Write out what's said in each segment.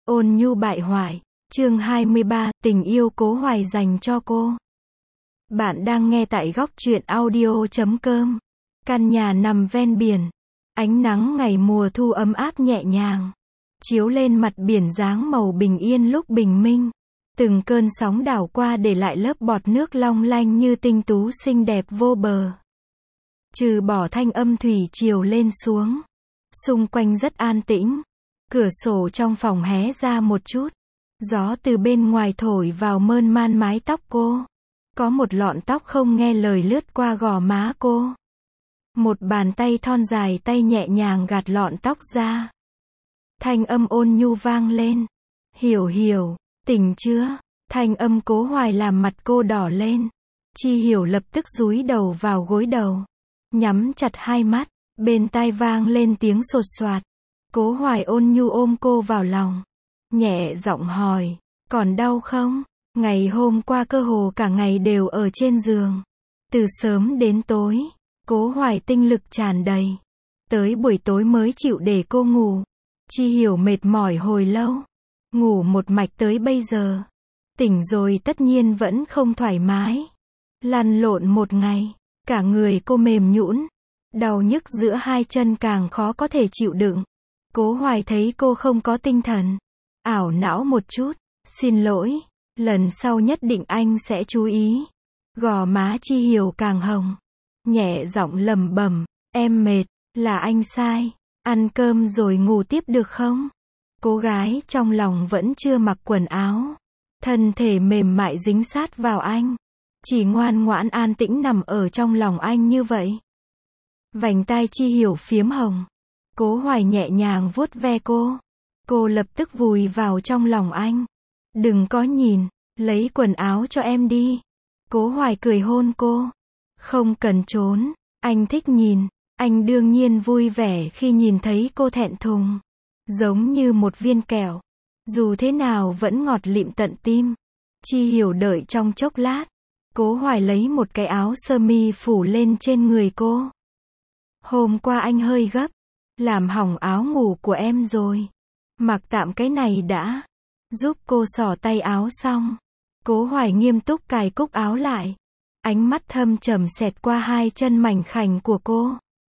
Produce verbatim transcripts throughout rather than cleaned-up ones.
Ôn nhu bại hoại, chương hai mươi ba, tình yêu Cố Hoài dành cho cô. Bạn đang nghe tại góc truyện audio chấm com. Căn nhà nằm ven biển. Ánh nắng ngày mùa thu ấm áp nhẹ nhàng, chiếu lên mặt biển dáng màu bình yên lúc bình minh. Từng cơn sóng đảo qua để lại lớp bọt nước long lanh như tinh tú xinh đẹp vô bờ. Trừ bỏ thanh âm thủy triều lên xuống, xung quanh rất an tĩnh. Cửa sổ trong phòng hé ra một chút. Gió từ bên ngoài thổi vào mơn man mái tóc cô. Có một lọn tóc không nghe lời lướt qua gò má cô. Một bàn tay thon dài tay nhẹ nhàng gạt lọn tóc ra. Thanh âm ôn nhu vang lên. Hiểu hiểu, tỉnh chưa? Thanh âm Cố Hoài làm mặt cô đỏ lên. Chi Hiểu lập tức dúi đầu vào gối đầu, nhắm chặt hai mắt. Bên tai vang lên tiếng sột soạt. Cố Hoài ôn nhu ôm cô vào lòng, nhẹ giọng hỏi, còn đau không? Ngày hôm qua cơ hồ cả ngày đều ở trên giường. Từ sớm đến tối, Cố Hoài tinh lực tràn đầy. Tới buổi tối mới chịu để cô ngủ. Chi Hiểu mệt mỏi hồi lâu, ngủ một mạch tới bây giờ. Tỉnh rồi tất nhiên vẫn không thoải mái. Lăn lộn một ngày, cả người cô mềm nhũn, đau nhức giữa hai chân càng khó có thể chịu đựng. Cố Hoài thấy cô không có tinh thần, ảo não một chút, xin lỗi, lần sau nhất định anh sẽ chú ý. Gò má Chi Hiểu càng hồng, nhẹ giọng lẩm bẩm, em mệt, là anh sai, ăn cơm rồi ngủ tiếp được không? Cô gái trong lòng vẫn chưa mặc quần áo, thân thể mềm mại dính sát vào anh, chỉ ngoan ngoãn an tĩnh nằm ở trong lòng anh như vậy. Vành tai Chi Hiểu phiếm hồng. Cố Hoài nhẹ nhàng vuốt ve cô. Cô lập tức vùi vào trong lòng anh. Đừng có nhìn, lấy quần áo cho em đi. Cố Hoài cười hôn cô. Không cần trốn, anh thích nhìn. Anh đương nhiên vui vẻ khi nhìn thấy cô thẹn thùng. Giống như một viên kẹo. Dù thế nào vẫn ngọt lịm tận tim. Chi Hiểu đợi trong chốc lát. Cố Hoài lấy một cái áo sơ mi phủ lên trên người cô. Hôm qua anh hơi gấp, làm hỏng áo ngủ của em rồi. Mặc tạm cái này đã. Giúp cô xỏ tay áo xong, Cố Hoài nghiêm túc cài cúc áo lại. Ánh mắt thâm trầm xẹt qua hai chân mảnh khảnh của cô.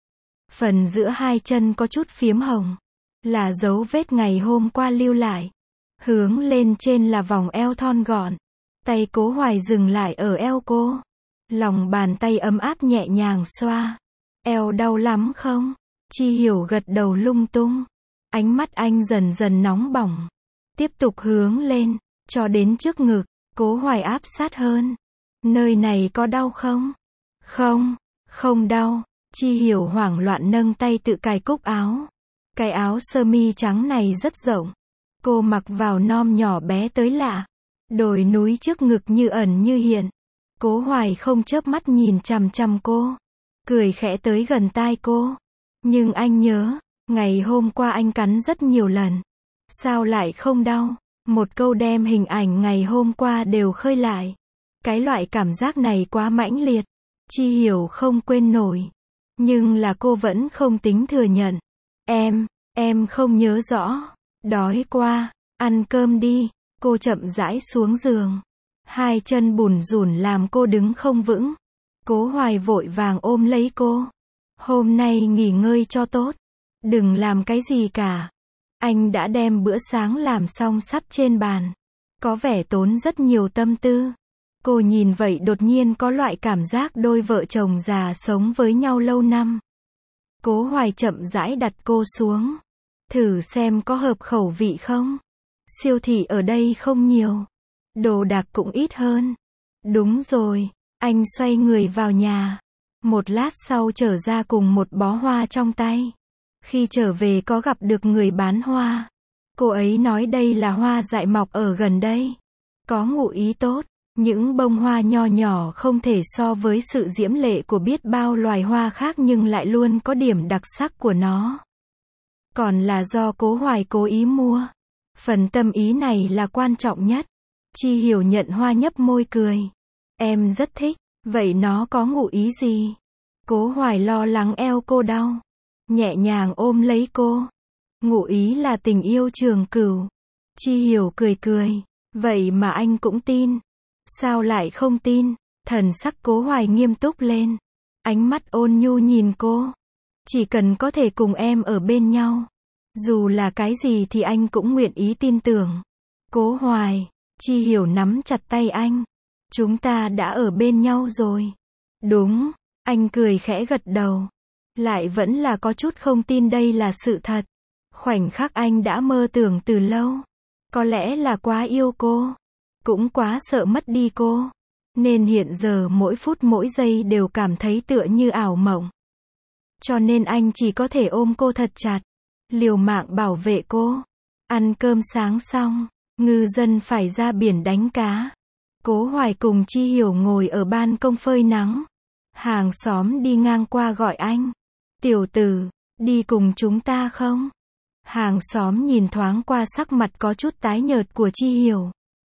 Phần giữa hai chân có chút phiếm hồng, là dấu vết ngày hôm qua lưu lại. Hướng lên trên là vòng eo thon gọn. Tay Cố Hoài dừng lại ở eo cô. Lòng bàn tay ấm áp nhẹ nhàng xoa. Eo đau lắm không? Chi Hiểu gật đầu lung tung. Ánh mắt anh dần dần nóng bỏng. Tiếp tục hướng lên, cho đến trước ngực. Cố Hoài áp sát hơn. Nơi này có đau không? Không, không đau. Chi Hiểu hoảng loạn nâng tay tự cài cúc áo. Cái áo sơ mi trắng này rất rộng. Cô mặc vào nom nhỏ bé tới lạ. Đồi núi trước ngực như ẩn như hiện. Cố Hoài không chớp mắt nhìn chằm chằm cô. Cười khẽ tới gần tai cô. Nhưng anh nhớ, ngày hôm qua anh cắn rất nhiều lần. Sao lại không đau? Một câu đem hình ảnh ngày hôm qua đều khơi lại. Cái loại cảm giác này quá mãnh liệt. Chi Hiểu không quên nổi. Nhưng là cô vẫn không tính thừa nhận. Em, em không nhớ rõ. Đói quá, ăn cơm đi. Cô chậm rãi xuống giường. Hai chân bùn rủn làm cô đứng không vững. Cố Hoài vội vàng ôm lấy cô. Hôm nay nghỉ ngơi cho tốt. Đừng làm cái gì cả. Anh đã đem bữa sáng làm xong sắp trên bàn. Có vẻ tốn rất nhiều tâm tư. Cô nhìn vậy đột nhiên có loại cảm giác đôi vợ chồng già sống với nhau lâu năm. Cố Hoài chậm rãi đặt cô xuống. Thử xem có hợp khẩu vị không? Siêu thị ở đây không nhiều. Đồ đạc cũng ít hơn. Đúng rồi. Anh xoay người vào nhà. Một lát sau trở ra cùng một bó hoa trong tay. Khi trở về có gặp được người bán hoa. Cô ấy nói đây là hoa dại mọc ở gần đây. Có ngụ ý tốt. Những bông hoa nho nhỏ không thể so với sự diễm lệ của biết bao loài hoa khác nhưng lại luôn có điểm đặc sắc của nó. Còn là do Cố Hoài cố ý mua. Phần tâm ý này là quan trọng nhất. Chi Hiểu nhận hoa nhấp môi cười. Em rất thích. Vậy nó có ngụ ý gì? Cố Hoài lo lắng eo cô đau. Nhẹ nhàng ôm lấy cô. Ngụ ý là tình yêu trường cửu. Chi Hiểu cười cười. Vậy mà anh cũng tin. Sao lại không tin? Thần sắc Cố Hoài nghiêm túc lên. Ánh mắt ôn nhu nhìn cô. Chỉ cần có thể cùng em ở bên nhau. Dù là cái gì thì anh cũng nguyện ý tin tưởng. Cố Hoài. Chi Hiểu nắm chặt tay anh. Chúng ta đã ở bên nhau rồi. Đúng. Anh cười khẽ gật đầu. Lại vẫn là có chút không tin đây là sự thật. Khoảnh khắc anh đã mơ tưởng từ lâu. Có lẽ là quá yêu cô. Cũng quá sợ mất đi cô. Nên hiện giờ mỗi phút mỗi giây đều cảm thấy tựa như ảo mộng. Cho nên anh chỉ có thể ôm cô thật chặt. Liều mạng bảo vệ cô. Ăn cơm sáng xong, ngư dân phải ra biển đánh cá. Cố Hoài cùng Chi Hiểu ngồi ở ban công phơi nắng. Hàng xóm đi ngang qua gọi anh. Tiểu tử, đi cùng chúng ta không? Hàng xóm nhìn thoáng qua sắc mặt có chút tái nhợt của Chi Hiểu.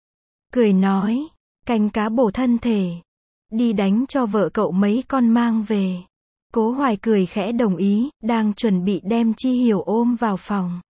Cười nói, canh cá bổ thân thể. Đi đánh cho vợ cậu mấy con mang về. Cố Hoài cười khẽ đồng ý, đang chuẩn bị đem Chi Hiểu ôm vào phòng.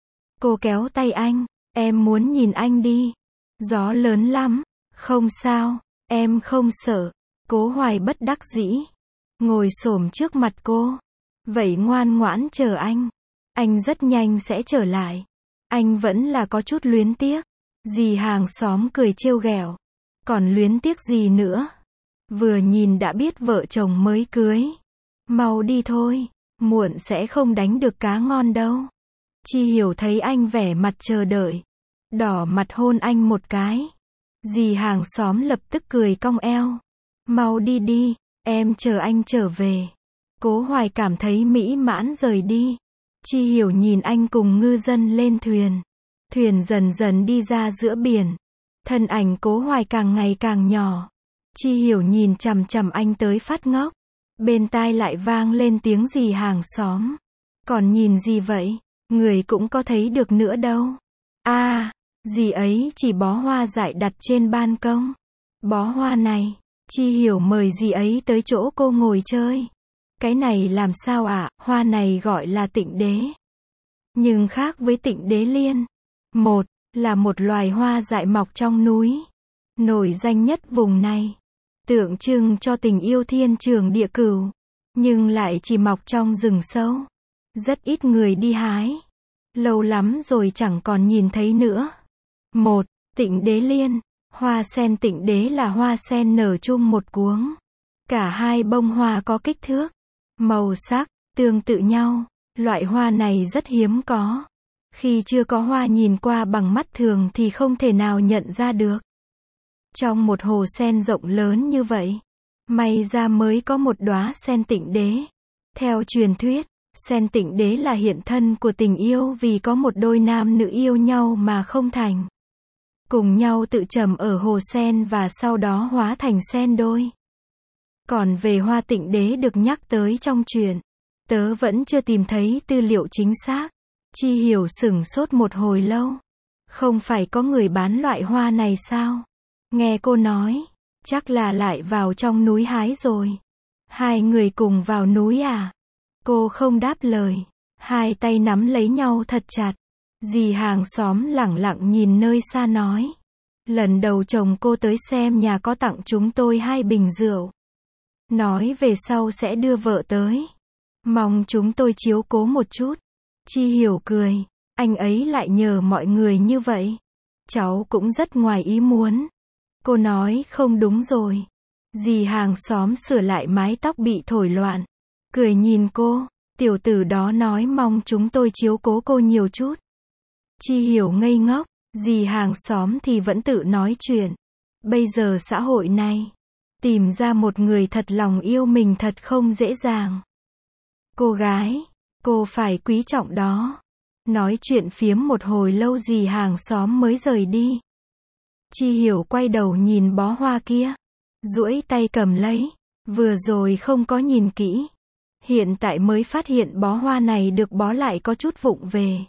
Cô kéo tay anh, em muốn nhìn anh đi. Gió lớn lắm, không sao, em không sợ. Cố Hoài bất đắc dĩ, ngồi xổm trước mặt cô. Vậy ngoan ngoãn chờ anh. Anh rất nhanh sẽ trở lại. Anh vẫn là có chút luyến tiếc. Dì hàng xóm cười trêu ghẹo. Còn luyến tiếc gì nữa? Vừa nhìn đã biết vợ chồng mới cưới. Mau đi thôi, muộn sẽ không đánh được cá ngon đâu. Chi Hiểu thấy anh vẻ mặt chờ đợi. Đỏ mặt hôn anh một cái. Dì hàng xóm lập tức cười cong eo. Mau đi đi, em chờ anh trở về. Cố Hoài cảm thấy mỹ mãn rời đi. Chi Hiểu nhìn anh cùng ngư dân lên thuyền. Thuyền dần dần đi ra giữa biển. Thân ảnh Cố Hoài càng ngày càng nhỏ. Chi Hiểu nhìn chằm chằm anh tới phát ngốc. Bên tai lại vang lên tiếng dì hàng xóm. Còn nhìn gì vậy? Người cũng có thấy được nữa đâu. A, à, dì ấy chỉ bó hoa dại đặt trên ban công. Bó hoa này, Chi Hiểu mời dì ấy tới chỗ cô ngồi chơi. Cái này làm sao ạ? À? Hoa này gọi là tịnh đế. Nhưng khác với tịnh đế liên. Một, là một loài hoa dại mọc trong núi. Nổi danh nhất vùng này. Tượng trưng cho tình yêu thiên trường địa cửu. Nhưng lại chỉ mọc trong rừng sâu. Rất ít người đi hái. Lâu lắm rồi chẳng còn nhìn thấy nữa. Một, tịnh đế liên. Hoa sen tịnh đế là hoa sen nở chung một cuống. Cả hai bông hoa có kích thước, màu sắc, tương tự nhau. Loại hoa này rất hiếm có. Khi chưa có hoa nhìn qua bằng mắt thường thì không thể nào nhận ra được. Trong một hồ sen rộng lớn như vậy, may ra mới có một đóa sen tịnh đế. Theo truyền thuyết, sen tịnh đế là hiện thân của tình yêu vì có một đôi nam nữ yêu nhau mà không thành. Cùng nhau tự trầm ở hồ sen và sau đó hóa thành sen đôi. Còn về hoa tịnh đế được nhắc tới trong truyện, tớ vẫn chưa tìm thấy tư liệu chính xác. Chi Hiểu sửng sốt một hồi lâu. Không phải có người bán loại hoa này sao? Nghe cô nói, chắc là lại vào trong núi hái rồi. Hai người cùng vào núi à? Cô không đáp lời. Hai tay nắm lấy nhau thật chặt. Dì hàng xóm lẳng lặng nhìn nơi xa nói. Lần đầu chồng cô tới xem nhà có tặng chúng tôi hai bình rượu. Nói về sau sẽ đưa vợ tới. Mong chúng tôi chiếu cố một chút. Chi Hiểu cười. Anh ấy lại nhờ mọi người như vậy. Cháu cũng rất ngoài ý muốn. Cô nói không đúng rồi. Dì hàng xóm sửa lại mái tóc bị thổi loạn. Cười nhìn cô. Tiểu tử đó nói mong chúng tôi chiếu cố cô nhiều chút. Chi Hiểu ngây ngốc. Dì hàng xóm thì vẫn tự nói chuyện. Bây giờ xã hội này, tìm ra một người thật lòng yêu mình thật không dễ dàng. Cô gái, cô phải quý trọng đó. Nói chuyện phiếm một hồi lâu dì hàng xóm mới rời đi. Chi Hiểu quay đầu nhìn bó hoa kia. Duỗi tay cầm lấy. Vừa rồi không có nhìn kỹ. Hiện tại mới phát hiện bó hoa này được bó lại có chút vụng về.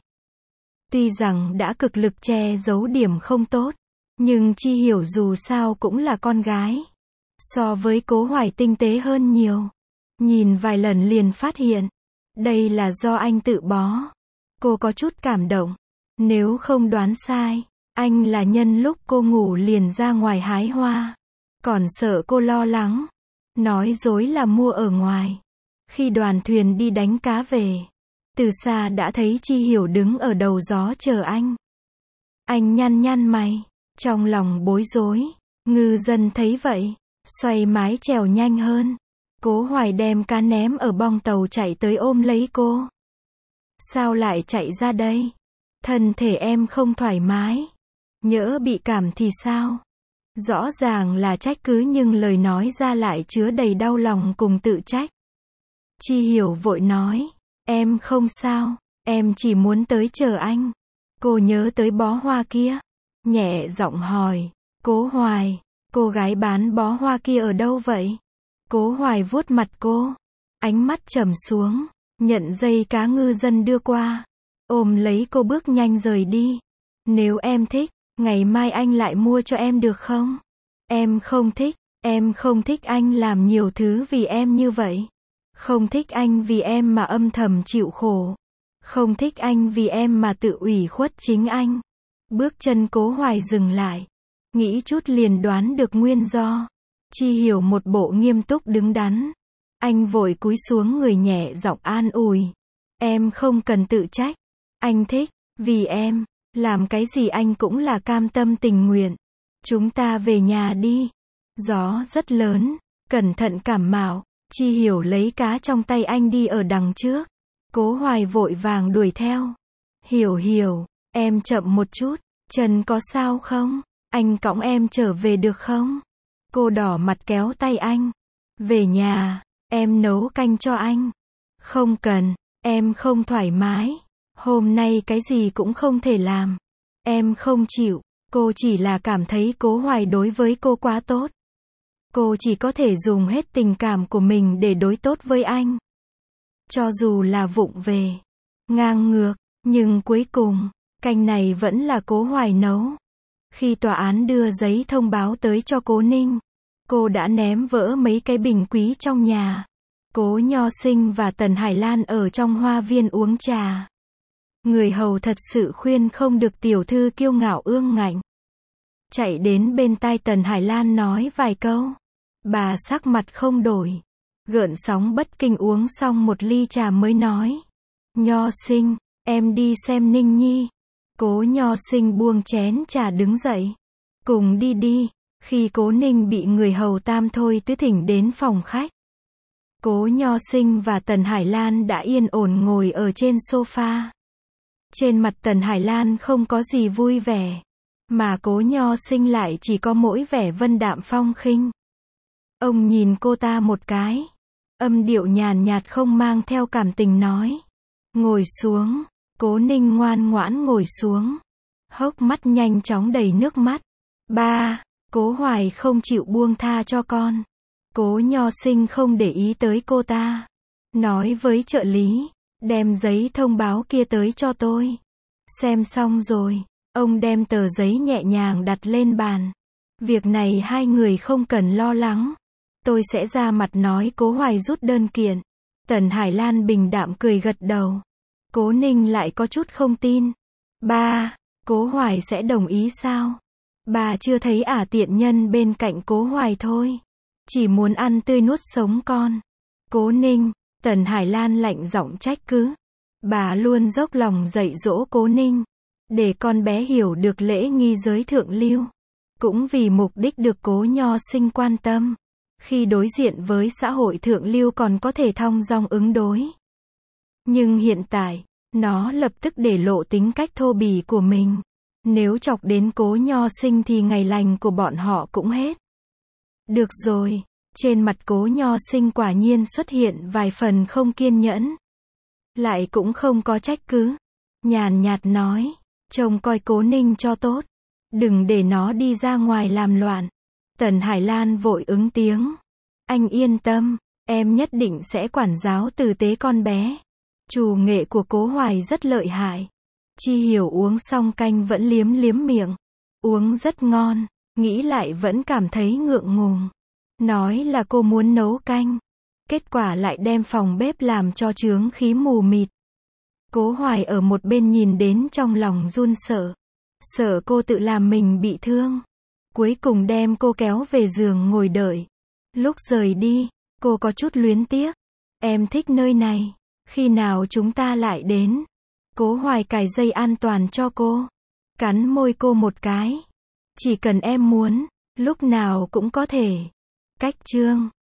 Tuy rằng đã cực lực che giấu điểm không tốt. Nhưng Chi Hiểu dù sao cũng là con gái. So với Cố Hoài tinh tế hơn nhiều. Nhìn vài lần liền phát hiện. Đây là do anh tự bó. Cô có chút cảm động. Nếu không đoán sai, anh là nhân lúc cô ngủ liền ra ngoài hái hoa. Còn sợ cô lo lắng. Nói dối là mua ở ngoài. Khi đoàn thuyền đi đánh cá về, từ xa đã thấy Chi Hiểu đứng ở đầu gió chờ anh. Anh nhăn nhăn mày, trong lòng bối rối. Ngư dân thấy vậy, xoay mái chèo nhanh hơn. Cố Hoài đem cá ném ở bong tàu chạy tới ôm lấy cô. Sao lại chạy ra đây? Thân thể em không thoải mái. Nhỡ bị cảm thì sao? Rõ ràng là trách cứ nhưng lời nói ra lại chứa đầy đau lòng cùng tự trách. Chi Hiểu vội nói, em không sao, em chỉ muốn tới chờ anh. Cô nhớ tới bó hoa kia. Nhẹ giọng hỏi, Cố Hoài, cô gái bán bó hoa kia ở đâu vậy? Cố Hoài vuốt mặt cô, ánh mắt trầm xuống, nhận dây cá ngư dân đưa qua, ôm lấy cô bước nhanh rời đi. Nếu em thích, ngày mai anh lại mua cho em được không? Em không thích, em không thích anh làm nhiều thứ vì em như vậy. Không thích anh vì em mà âm thầm chịu khổ. Không thích anh vì em mà tự ủy khuất chính anh. Bước chân Cố Hoài dừng lại. Nghĩ chút liền đoán được nguyên do. Chi Hiểu một bộ nghiêm túc đứng đắn. Anh vội cúi xuống người nhẹ giọng an ủi. Em không cần tự trách. Anh thích, vì em, làm cái gì anh cũng là cam tâm tình nguyện. Chúng ta về nhà đi. Gió rất lớn, cẩn thận cảm mạo. Chi Hiểu lấy cá trong tay anh đi ở đằng trước. Cố Hoài vội vàng đuổi theo. Hiểu Hiểu, em chậm một chút, chân có sao không? Anh cõng em trở về được không? Cô đỏ mặt kéo tay anh. Về nhà, em nấu canh cho anh. Không cần, em không thoải mái. Hôm nay cái gì cũng không thể làm. Em không chịu, cô chỉ là cảm thấy Cố Hoài đối với cô quá tốt. Cô chỉ có thể dùng hết tình cảm của mình để đối tốt với anh. Cho dù là vụng về, ngang ngược, nhưng cuối cùng, canh này vẫn là Cố Hoài nấu. Khi tòa án đưa giấy thông báo tới cho Cố Ninh, cô đã ném vỡ mấy cái bình quý trong nhà. Cố Nho Sinh và Tần Hải Lan ở trong hoa viên uống trà. Người hầu thật sự khuyên không được tiểu thư kiêu ngạo ương ngạnh. Chạy đến bên tai Tần Hải Lan nói vài câu. Bà sắc mặt không đổi. Gợn sóng bất kinh uống xong một ly trà mới nói. Nho Sinh, em đi xem Ninh Nhi. Cố Nho Sinh buông chén trà đứng dậy. Cùng đi đi. Khi Cố Ninh bị người hầu tam thôi tứ thỉnh đến phòng khách. Cố Nho Sinh và Tần Hải Lan đã yên ổn ngồi ở trên sofa. Trên mặt Tần Hải Lan không có gì vui vẻ. Mà Cố Nho Sinh lại chỉ có mỗi vẻ vân đạm phong khinh. Ông nhìn cô ta một cái. Âm điệu nhàn nhạt không mang theo cảm tình nói. Ngồi xuống. Cố Ninh ngoan ngoãn ngồi xuống. Hốc mắt nhanh chóng đầy nước mắt. Ba, Cố Hoài không chịu buông tha cho con. Cố Nho Sinh không để ý tới cô ta. Nói với trợ lý. Đem giấy thông báo kia tới cho tôi. Xem xong rồi. Ông đem tờ giấy nhẹ nhàng đặt lên bàn. Việc này hai người không cần lo lắng. Tôi sẽ ra mặt nói Cố Hoài rút đơn kiện. Tần Hải Lan bình đạm cười gật đầu. Cố Ninh lại có chút không tin. Ba, Cố Hoài sẽ đồng ý sao? Bà chưa thấy ả tiện nhân bên cạnh Cố Hoài thôi. Chỉ muốn ăn tươi nuốt sống con. Cố Ninh, Tần Hải Lan lạnh giọng trách cứ. Bà luôn dốc lòng dạy dỗ Cố Ninh. Để con bé hiểu được lễ nghi giới thượng lưu. Cũng vì mục đích được Cố Nho Sinh quan tâm. Khi đối diện với xã hội thượng lưu còn có thể thong dong ứng đối. Nhưng hiện tại, nó lập tức để lộ tính cách thô bỉ của mình. Nếu chọc đến Cố Nho Sinh thì ngày lành của bọn họ cũng hết. Được rồi, trên mặt Cố Nho Sinh quả nhiên xuất hiện vài phần không kiên nhẫn. Lại cũng không có trách cứ. Nhàn nhạt nói, trông coi Cố Ninh cho tốt. Đừng để nó đi ra ngoài làm loạn. Tần Hải Lan vội ứng tiếng. Anh yên tâm, em nhất định sẽ quản giáo tử tế con bé. Chủ nghệ của Cố Hoài rất lợi hại. Chi Hiểu uống xong canh vẫn liếm liếm miệng. Uống rất ngon, nghĩ lại vẫn cảm thấy ngượng ngùng. Nói là cô muốn nấu canh. Kết quả lại đem phòng bếp làm cho chướng khí mù mịt. Cố Hoài ở một bên nhìn đến trong lòng run sợ. Sợ cô tự làm mình bị thương. Cuối cùng đem cô kéo về giường ngồi đợi. Lúc rời đi, cô có chút luyến tiếc. Em thích nơi này. Khi nào chúng ta lại đến? Cố Hoài cài dây an toàn cho cô. Cắn môi cô một cái. Chỉ cần em muốn, lúc nào cũng có thể. Cách chương